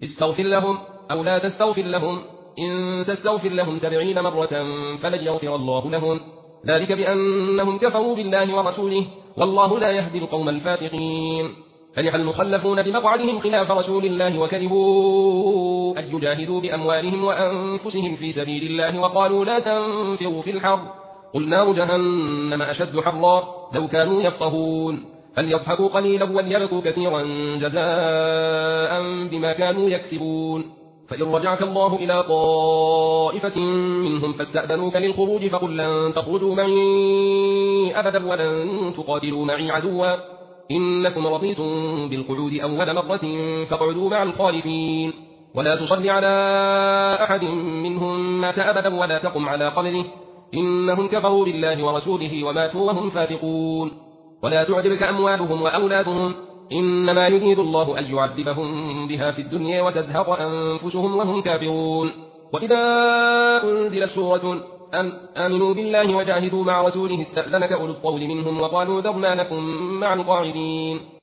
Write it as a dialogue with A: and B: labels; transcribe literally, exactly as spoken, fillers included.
A: استغفر لهم أو لا تستغفر لهم إن تستغفر لهم سبعين مرة فلن يغفر الله لهم ذلك بأنهم كفروا بالله ورسوله والله لا يهدي القوم الفاسقين. فرح المخلفون بمقعدهم خلاف رسول الله وكرهوا أن يجاهدوا بأموالهم وأنفسهم في سبيل الله وقالوا لا تنفروا في الحر قل نار جهنم أشد حرا لو كانوا يفقهون فليضحكوا قليلا وليبكوا كثيرا جزاء بما كانوا يكسبون. فإن رجعك الله إلى طائفة منهم فاستأذنوك للخروج فقل لن تخرجوا معي أبدا ولن تقاتلوا معي عدوا إنكم رضيتم بالقعود أول مرة فاقعدوا مع الخالفين ولا تصل على أحد منهم مات أبدا ولا تقم على قبره إنهم كفروا بالله ورسوله وماتوا وهم فاسقون. ولا تعجبك أموالهم وأولادهم إنما يريد الله أن يعذبهم بها في الدنيا وتزهق أنفسهم وهم كافرون. وإذا أنزلت سورة أن آمنوا بالله وجاهدوا مع رسوله استأذنك أولو الطول منهم وقالوا ذرنا لكم مع القاعدين